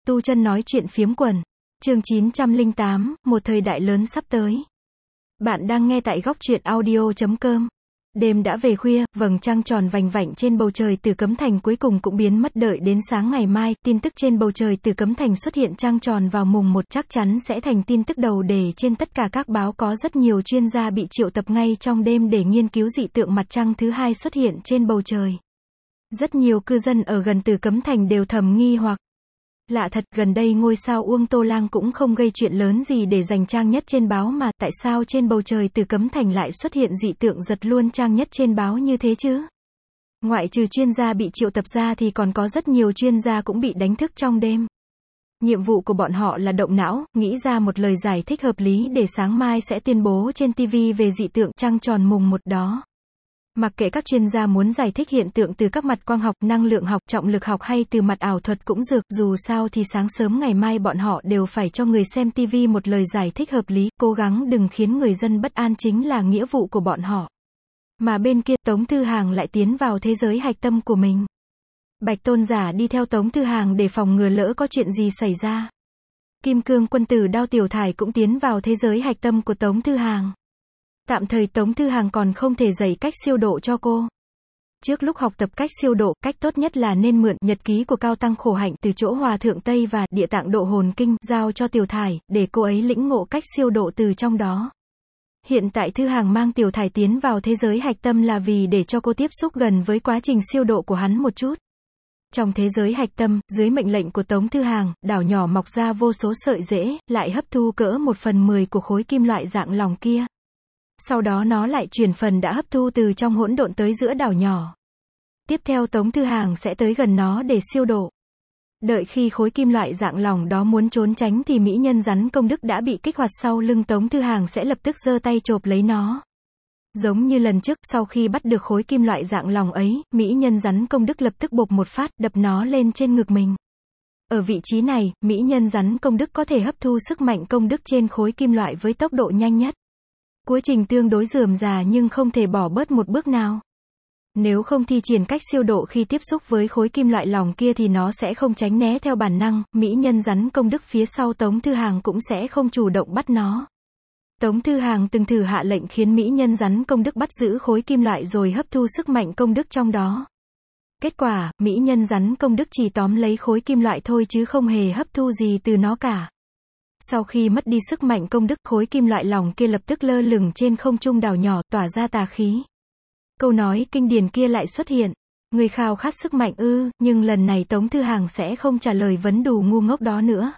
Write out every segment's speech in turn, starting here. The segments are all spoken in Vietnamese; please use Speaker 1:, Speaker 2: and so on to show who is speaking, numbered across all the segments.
Speaker 1: Tu Chân nói chuyện phiếm quần. Chương 908, một thời đại lớn sắp tới. Bạn đang nghe tại góc truyện audio.com. Đêm đã về khuya, vầng trăng tròn vành vạnh trên bầu trời Tử Cấm Thành cuối cùng cũng biến mất. Đợi đến sáng ngày mai, tin tức trên bầu trời Tử Cấm Thành xuất hiện trăng tròn vào mùng 1 chắc chắn sẽ thành tin tức đầu đề trên tất cả các báo. Có rất nhiều chuyên gia bị triệu tập ngay trong đêm để nghiên cứu dị tượng mặt trăng thứ hai xuất hiện trên bầu trời. Rất nhiều cư dân ở gần Tử Cấm Thành đều thầm nghi hoặc. Lạ thật, gần đây ngôi sao Uông Tô Lang cũng không gây chuyện lớn gì để giành trang nhất trên báo mà, tại sao trên bầu trời Tử Cấm Thành lại xuất hiện dị tượng giật luôn trang nhất trên báo như thế chứ? Ngoại trừ chuyên gia bị triệu tập ra thì còn có rất nhiều chuyên gia cũng bị đánh thức trong đêm. Nhiệm vụ của bọn họ là động não, nghĩ ra một lời giải thích hợp lý để sáng mai sẽ tuyên bố trên TV về dị tượng trăng tròn mùng 1 đó. Mặc kệ các chuyên gia muốn giải thích hiện tượng từ các mặt quang học, năng lượng học, trọng lực học hay từ mặt ảo thuật cũng được, dù sao thì sáng sớm ngày mai bọn họ đều phải cho người xem TV một lời giải thích hợp lý, cố gắng đừng khiến người dân bất an chính là nghĩa vụ của bọn họ. Mà bên kia, Tống Thư Hàng lại tiến vào thế giới hạch tâm của mình. Bạch Tôn Giả đi theo Tống Thư Hàng để phòng ngừa lỡ có chuyện gì xảy ra. Kim Cương Quân Tử Đao Tiểu Thải cũng tiến vào thế giới hạch tâm của Tống Thư Hàng. Tạm thời Tống Thư Hàng còn không thể dạy cách siêu độ cho cô. Trước lúc học tập cách siêu độ, cách tốt nhất là nên mượn nhật ký của Cao Tăng Khổ Hạnh từ chỗ Hòa Thượng Tây và Địa Tạng Độ Hồn Kinh, giao cho Tiểu Thải, để cô ấy lĩnh ngộ cách siêu độ từ trong đó. Hiện tại Thư Hàng mang Tiểu Thải tiến vào thế giới hạch tâm là vì để cho cô tiếp xúc gần với quá trình siêu độ của hắn một chút. Trong thế giới hạch tâm, dưới mệnh lệnh của Tống Thư Hàng, đảo nhỏ mọc ra vô số sợi rễ, lại hấp thu cỡ 1/10 của khối kim loại dạng lòng kia. Sau đó nó lại chuyển phần đã hấp thu từ trong hỗn độn tới giữa đảo nhỏ. Tiếp theo Tống Thư Hàng sẽ tới gần nó để siêu độ. Đợi khi khối kim loại dạng lòng đó muốn trốn tránh thì mỹ nhân rắn công đức đã bị kích hoạt sau lưng Tống Thư Hàng sẽ lập tức giơ tay chộp lấy nó. Giống như lần trước, sau khi bắt được khối kim loại dạng lòng ấy, mỹ nhân rắn công đức lập tức bộp một phát, đập nó lên trên ngực mình. Ở vị trí này, mỹ nhân rắn công đức có thể hấp thu sức mạnh công đức trên khối kim loại với tốc độ nhanh nhất. Quá trình tương đối rườm rà nhưng không thể bỏ bớt một bước nào. Nếu không thi triển cách siêu độ khi tiếp xúc với khối kim loại lòng kia thì nó sẽ không tránh né theo bản năng, mỹ nhân rắn công đức phía sau Tống Thư Hàng cũng sẽ không chủ động bắt nó. Tống Thư Hàng từng thử hạ lệnh khiến mỹ nhân rắn công đức bắt giữ khối kim loại rồi hấp thu sức mạnh công đức trong đó. Kết quả, mỹ nhân rắn công đức chỉ tóm lấy khối kim loại thôi chứ không hề hấp thu gì từ nó cả. Sau khi mất đi sức mạnh công đức, khối kim loại lòng kia lập tức lơ lửng trên không trung đảo nhỏ, tỏa ra tà khí. Câu nói kinh điển kia lại xuất hiện. Người khao khát sức mạnh ư, nhưng lần này Tống Thư Hàng sẽ không trả lời vấn đủ ngu ngốc đó nữa.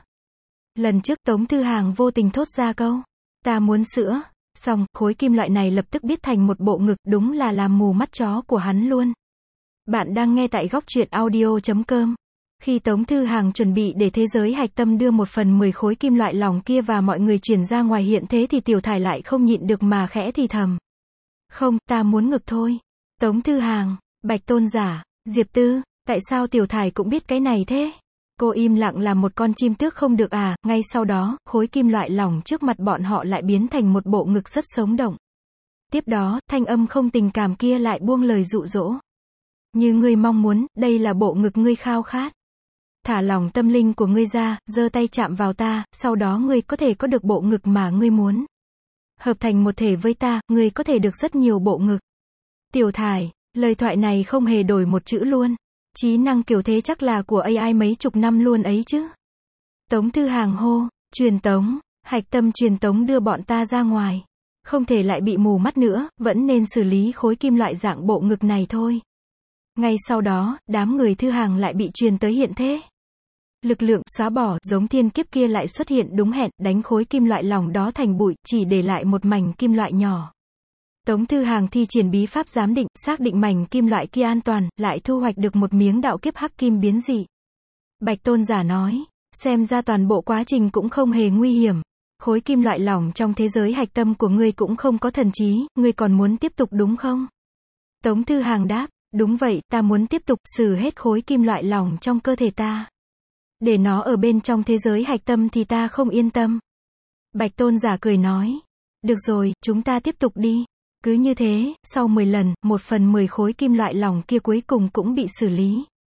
Speaker 1: Lần trước Tống Thư Hàng vô tình thốt ra câu, ta muốn sữa. Xong, khối kim loại này lập tức biến thành một bộ ngực, đúng là làm mù mắt chó của hắn luôn. Bạn đang nghe tại góc truyện audio.com. Khi Tống Thư Hàng chuẩn bị để thế giới hạch tâm đưa 1/10 khối kim loại lòng kia và mọi người chuyển ra ngoài hiện thế thì Tiểu Thải lại không nhịn được mà khẽ thì thầm. Không, ta muốn ngực thôi. Tống Thư Hàng, Bạch Tôn Giả, Diệp Tư, tại sao Tiểu Thải cũng biết cái này thế? Cô im lặng làm một con chim tước không được à? Ngay sau đó, khối kim loại lòng trước mặt bọn họ lại biến thành một bộ ngực rất sống động. Tiếp đó, thanh âm không tình cảm kia lại buông lời dụ dỗ. Như ngươi mong muốn, đây là bộ ngực ngươi khao khát. Thả lỏng tâm linh của ngươi ra, giơ tay chạm vào ta, sau đó ngươi có thể có được bộ ngực mà ngươi muốn. Hợp thành một thể với ta, ngươi có thể được rất nhiều bộ ngực. Tiểu Thải, lời thoại này không hề đổi một chữ luôn. Trí năng kiểu thế chắc là của AI mấy chục năm luôn ấy chứ. Tống Thư Hàng hô, truyền tống, hạch tâm truyền tống đưa bọn ta ra ngoài. Không thể lại bị mù mắt nữa, vẫn nên xử lý khối kim loại dạng bộ ngực này thôi. Ngay sau đó, đám người Thư Hàng lại bị truyền tới hiện thế. Lực lượng xóa bỏ giống thiên kiếp kia lại xuất hiện đúng hẹn, đánh khối kim loại lòng đó thành bụi, chỉ để lại một mảnh kim loại nhỏ. Tống Thư Hàng thi triển bí pháp giám định, xác định mảnh kim loại kia an toàn, lại thu hoạch được một miếng đạo kiếp hắc kim biến dị. Bạch Tôn Giả nói, xem ra toàn bộ quá trình cũng không hề nguy hiểm. Khối kim loại lỏng trong thế giới hạch tâm của ngươi cũng không có thần trí, ngươi còn muốn tiếp tục đúng không? Tống Thư Hàng đáp, đúng vậy, ta muốn tiếp tục xử hết khối kim loại lỏng trong cơ thể ta. Để nó ở bên trong thế giới hạch tâm thì ta không yên tâm. Bạch Tôn Giả cười nói, được rồi, chúng ta tiếp tục đi. Cứ như thế, sau 10 lần, 1/10 khối kim loại lỏng kia cuối cùng cũng bị xử lý.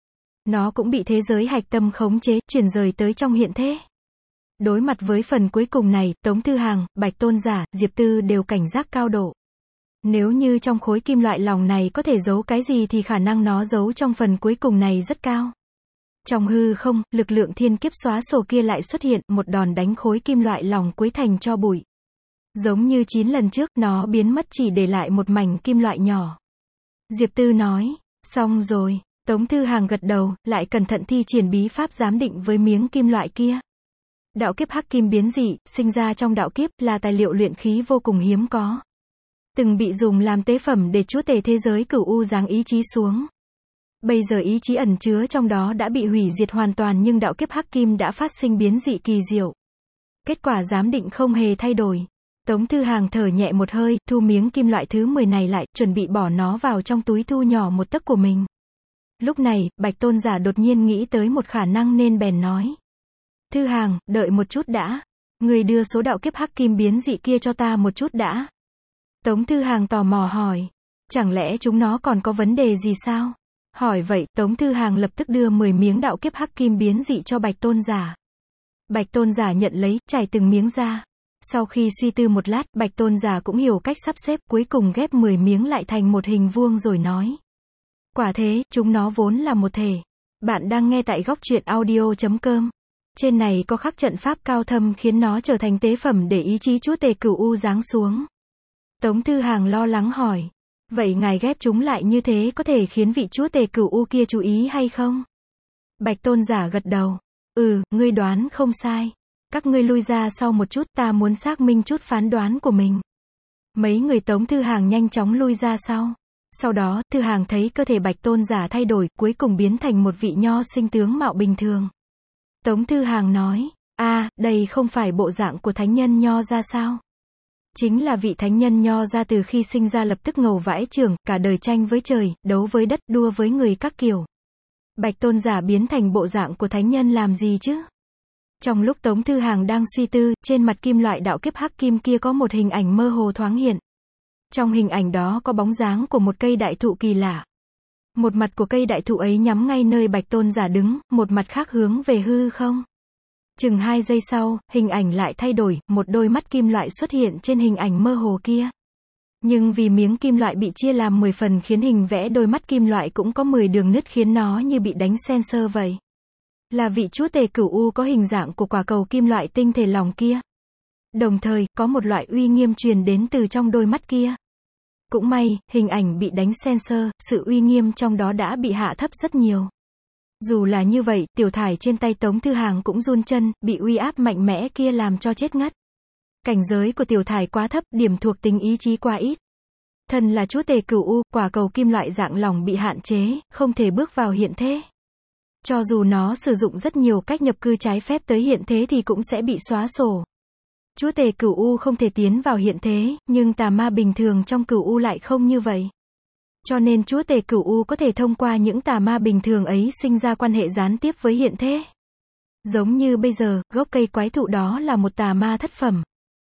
Speaker 1: Nó cũng bị thế giới hạch tâm khống chế, chuyển rời tới trong hiện thế. Đối mặt với phần cuối cùng này, Tống Thư Hàng, Bạch Tôn Giả, Diệp Tư đều cảnh giác cao độ. Nếu như trong khối kim loại lòng này có thể giấu cái gì thì khả năng nó giấu trong phần cuối cùng này rất cao. Trong hư không, lực lượng thiên kiếp xóa sổ kia lại xuất hiện, một đòn đánh khối kim loại lòng cuối thành tro bụi. Giống như 9 lần trước, nó biến mất chỉ để lại một mảnh kim loại nhỏ. Diệp Tư nói, xong rồi. Tống Thư Hàng gật đầu, lại cẩn thận thi triển bí pháp giám định với miếng kim loại kia. Đạo kiếp hắc kim biến dị, sinh ra trong đạo kiếp, là tài liệu luyện khí vô cùng hiếm có. Từng bị dùng làm tế phẩm để chúa tể thế giới Cửu U giáng ý chí xuống. Bây giờ ý chí ẩn chứa trong đó đã bị hủy diệt hoàn toàn, nhưng đạo kiếp hắc kim đã phát sinh biến dị kỳ diệu. Kết quả giám định không hề thay đổi. Tống Thư Hàng thở nhẹ một hơi, thu miếng kim loại thứ 10 này lại, chuẩn bị bỏ nó vào trong túi thu nhỏ một tấc của mình. Lúc này, Bạch Tôn Giả đột nhiên nghĩ tới một khả năng nên bèn nói. Thư Hàng, đợi một chút đã. Người đưa số đạo kiếp hắc kim biến dị kia cho ta một chút đã. Tống Thư Hàng tò mò hỏi. Chẳng lẽ chúng nó còn có vấn đề gì sao? Hỏi vậy, Tống Thư Hàng lập tức đưa 10 miếng đạo kiếp hắc kim biến dị cho Bạch Tôn Giả. Bạch Tôn Giả nhận lấy, trải từng miếng ra. Sau khi suy tư một lát, Bạch Tôn Giả cũng hiểu cách sắp xếp, cuối cùng ghép 10 miếng lại thành một hình vuông rồi nói. Quả thế, chúng nó vốn là một thể. Bạn đang nghe tại góc truyện audio.com. Trên này có khắc trận pháp cao thâm khiến nó trở thành tế phẩm để ý chí chúa tể Cửu U giáng xuống. Tống Thư Hàng lo lắng hỏi. Vậy ngài ghép chúng lại như thế có thể khiến vị chúa tể Cửu U kia chú ý hay không? Bạch Tôn Giả gật đầu. Ngươi đoán không sai. Các ngươi lui ra sau một chút, ta muốn xác minh chút phán đoán của mình. Mấy người Tống Thư Hàng nhanh chóng lui ra sau. Sau đó, Thư Hàng thấy cơ thể Bạch Tôn Giả thay đổi, cuối cùng biến thành một vị nho sinh tướng mạo bình thường. Tống Thư Hàng nói, đây không phải bộ dạng của thánh nhân nho ra sao? Chính là vị thánh nhân nho ra từ khi sinh ra lập tức ngầu vãi chưởng, cả đời tranh với trời, đấu với đất, đua với người các kiểu. Bạch Tôn Giả biến thành bộ dạng của thánh nhân làm gì chứ? Trong lúc Tống Thư Hàng đang suy tư, trên mặt kim loại đạo kiếp hắc kim kia có một hình ảnh mơ hồ thoáng hiện. Trong hình ảnh đó có bóng dáng của một cây đại thụ kỳ lạ. Một mặt của cây đại thụ ấy nhắm ngay nơi Bạch Tôn Giả đứng, một mặt khác hướng về hư không. Chừng 2 giây sau, hình ảnh lại thay đổi, một đôi mắt kim loại xuất hiện trên hình ảnh mơ hồ kia. Nhưng vì miếng kim loại bị chia làm 10 phần khiến hình vẽ đôi mắt kim loại cũng có 10 đường nứt khiến nó như bị đánh sensor vậy. Là vị chúa tể Cửu U có hình dạng của quả cầu kim loại tinh thể lòng kia. Đồng thời, có một loại uy nghiêm truyền đến từ trong đôi mắt kia. Cũng may, hình ảnh bị đánh sensor, sự uy nghiêm trong đó đã bị hạ thấp rất nhiều. Dù là như vậy, tiểu thải trên tay Tống Thư Hàng cũng run chân, bị uy áp mạnh mẽ kia làm cho chết ngất. Cảnh giới của tiểu thải quá thấp, điểm thuộc tính ý chí quá ít. Thần là chúa tể Cửu U, quả cầu kim loại dạng lòng bị hạn chế, không thể bước vào hiện thế. Cho dù nó sử dụng rất nhiều cách nhập cư trái phép tới hiện thế thì cũng sẽ bị xóa sổ. Chúa tể Cửu U không thể tiến vào hiện thế, nhưng tà ma bình thường trong Cửu U lại không như vậy. Cho nên chúa tể Cửu U có thể thông qua những tà ma bình thường ấy sinh ra quan hệ gián tiếp với hiện thế. Giống như bây giờ, gốc cây quái thụ đó là một tà ma thất phẩm.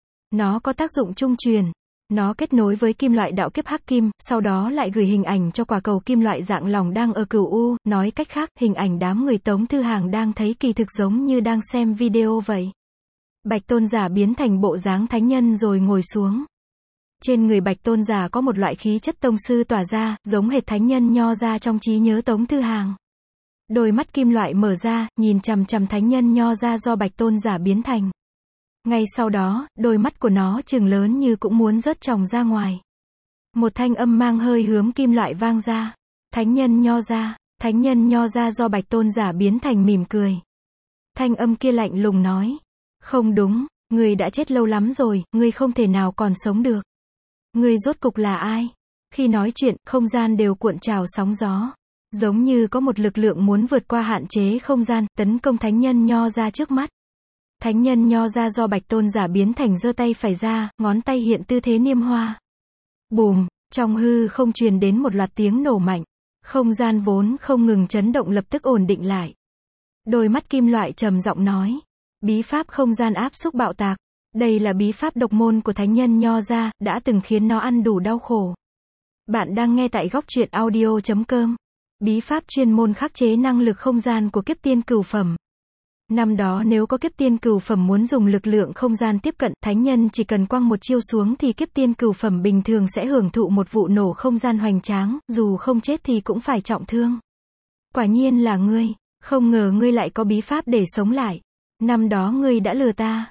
Speaker 1: Nó có tác dụng trung truyền. Nó kết nối với kim loại đạo kiếp hắc kim, sau đó lại gửi hình ảnh cho quả cầu kim loại dạng lòng đang ở Cửu U, nói cách khác, hình ảnh đám người Tống Thư Hàng đang thấy kỳ thực giống như đang xem video vậy. Bạch Tôn Giả biến thành bộ dáng thánh nhân rồi ngồi xuống. Trên người Bạch Tôn Giả có một loại khí chất tông sư tỏa ra, giống hệt thánh nhân nho ra trong trí nhớ Tống Thư Hàng. Đôi mắt kim loại mở ra, nhìn chằm chằm thánh nhân nho ra do Bạch Tôn Giả biến thành. Ngay sau đó, đôi mắt của nó trừng lớn như cũng muốn rớt tròng ra ngoài. Một thanh âm mang hơi hướng kim loại vang ra. Thánh nhân nho ra do Bạch Tôn Giả biến thành mỉm cười. Thanh âm kia lạnh lùng nói. Không đúng, ngươi đã chết lâu lắm rồi, ngươi không thể nào còn sống được. Ngươi rốt cục là ai? Khi nói chuyện, không gian đều cuộn trào sóng gió. Giống như có một lực lượng muốn vượt qua hạn chế không gian, tấn công thánh nhân nho ra trước mắt. Thánh nhân nho ra do Bạch Tôn Giả biến thành giơ tay phải ra, ngón tay hiện tư thế niêm hoa. Bùm, trong hư không truyền đến một loạt tiếng nổ mạnh. Không gian vốn không ngừng chấn động lập tức ổn định lại. Đôi mắt kim loại trầm giọng nói. Bí pháp không gian áp xúc bạo tạc. Đây là bí pháp độc môn của thánh nhân nho ra, đã từng khiến nó ăn đủ đau khổ. Bạn đang nghe tại góc truyện audio.com. Bí pháp chuyên môn khắc chế năng lực không gian của kiếp tiên cửu phẩm. Năm đó nếu có kiếp tiên cửu phẩm muốn dùng lực lượng không gian tiếp cận, thánh nhân chỉ cần quăng một chiêu xuống thì kiếp tiên cửu phẩm bình thường sẽ hưởng thụ một vụ nổ không gian hoành tráng, dù không chết thì cũng phải trọng thương. Quả nhiên là ngươi, không ngờ ngươi lại có bí pháp để sống lại. Năm đó ngươi đã lừa ta.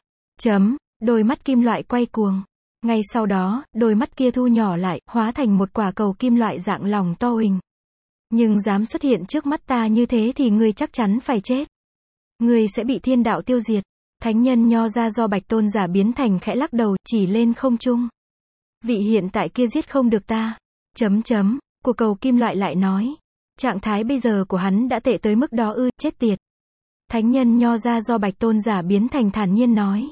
Speaker 1: Đôi mắt kim loại quay cuồng. Ngay sau đó, đôi mắt kia thu nhỏ lại, hóa thành một quả cầu kim loại dạng lòng to huỳnh. Nhưng dám xuất hiện trước mắt ta như thế thì ngươi chắc chắn phải chết. Ngươi sẽ bị thiên đạo tiêu diệt. Thánh nhân Nho ra do Bạch Tôn giả biến thành khẽ lắc đầu, chỉ lên không trung. Vị hiện tại kia giết không được ta. Của cầu kim loại lại nói. Trạng thái bây giờ của hắn đã tệ tới mức đó ư, chết tiệt. Thánh nhân Nho ra do Bạch Tôn giả biến thành thản nhiên nói.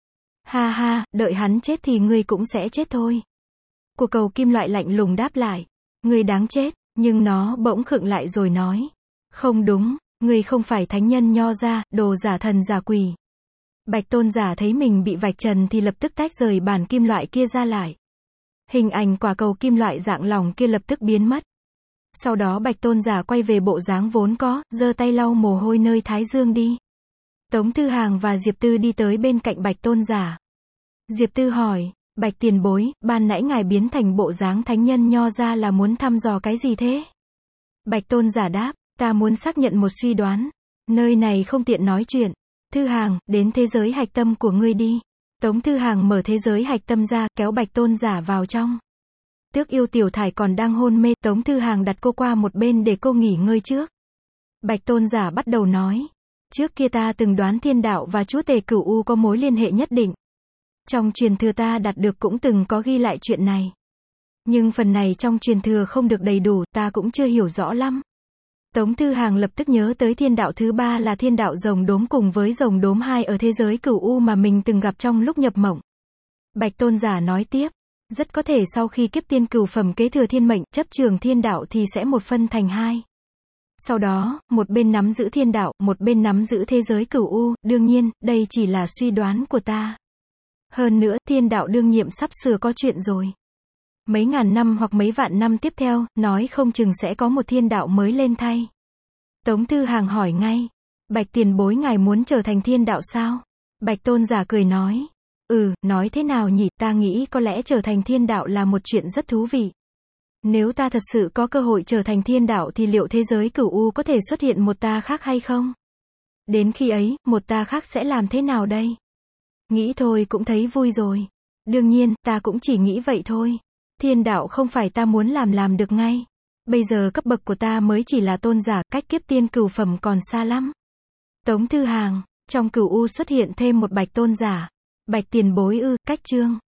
Speaker 1: Ha ha, đợi hắn chết thì ngươi cũng sẽ chết thôi. Của cầu kim loại lạnh lùng đáp lại. Ngươi đáng chết, nhưng nó bỗng khựng lại rồi nói. Không đúng, ngươi không phải thánh nhân Nho ra, đồ giả thần giả quỷ. Bạch Tôn giả thấy mình bị vạch trần thì lập tức tách rời bản kim loại kia ra lại. Hình ảnh quả cầu kim loại dạng lòng kia lập tức biến mất. Sau đó Bạch Tôn giả quay về bộ dáng vốn có, giơ tay lau mồ hôi nơi thái dương đi. Tống Thư Hàng và Diệp Tư đi tới bên cạnh Bạch Tôn giả. Diệp Tư hỏi, Bạch tiền bối, ban nãy ngài biến thành bộ dáng thánh nhân Nho ra là muốn thăm dò cái gì thế? Bạch Tôn giả đáp, ta muốn xác nhận một suy đoán. Nơi này không tiện nói chuyện. Thư Hàng, đến thế giới hạch tâm của ngươi đi. Tống Thư Hàng mở thế giới hạch tâm ra, kéo Bạch Tôn giả vào trong. Tước Yêu Tiểu Thải còn đang hôn mê, Tống Thư Hàng đặt cô qua một bên để cô nghỉ ngơi trước. Bạch Tôn giả bắt đầu nói. Trước kia ta từng đoán thiên đạo và chúa tể Cửu U có mối liên hệ nhất định. Trong truyền thừa ta đạt được cũng từng có ghi lại chuyện này. Nhưng phần này trong truyền thừa không được đầy đủ, ta cũng chưa hiểu rõ lắm. Tống Thư Hàng lập tức nhớ tới thiên đạo thứ ba là thiên đạo rồng đốm cùng với rồng đốm 2 ở thế giới Cửu U mà mình từng gặp trong lúc nhập mộng. Bạch Tôn giả nói tiếp. Rất có thể sau khi kiếp tiên cửu phẩm kế thừa thiên mệnh, chấp trường thiên đạo thì sẽ một phân thành hai. Sau đó, một bên nắm giữ thiên đạo, một bên nắm giữ thế giới Cửu U, đương nhiên, đây chỉ là suy đoán của ta. Hơn nữa, thiên đạo đương nhiệm sắp sửa có chuyện rồi. Mấy ngàn năm hoặc mấy vạn năm tiếp theo, nói không chừng sẽ có một thiên đạo mới lên thay. Tống Thư Hàng hỏi ngay. Bạch tiền bối ngài muốn trở thành thiên đạo sao? Bạch Tôn giả cười nói. Nói thế nào nhỉ, ta nghĩ có lẽ trở thành thiên đạo là một chuyện rất thú vị. Nếu ta thật sự có cơ hội trở thành thiên đạo thì liệu thế giới Cửu U có thể xuất hiện một ta khác hay không? Đến khi ấy, một ta khác sẽ làm thế nào đây? Nghĩ thôi cũng thấy vui rồi. Đương nhiên, ta cũng chỉ nghĩ vậy thôi. Thiên đạo không phải ta muốn làm được ngay. Bây giờ cấp bậc của ta mới chỉ là tôn giả, cách kiếp tiên cửu phẩm còn xa lắm. Tống Thư Hàng, trong Cửu U xuất hiện thêm một Bạch Tôn giả. Bạch tiền bối cách chương.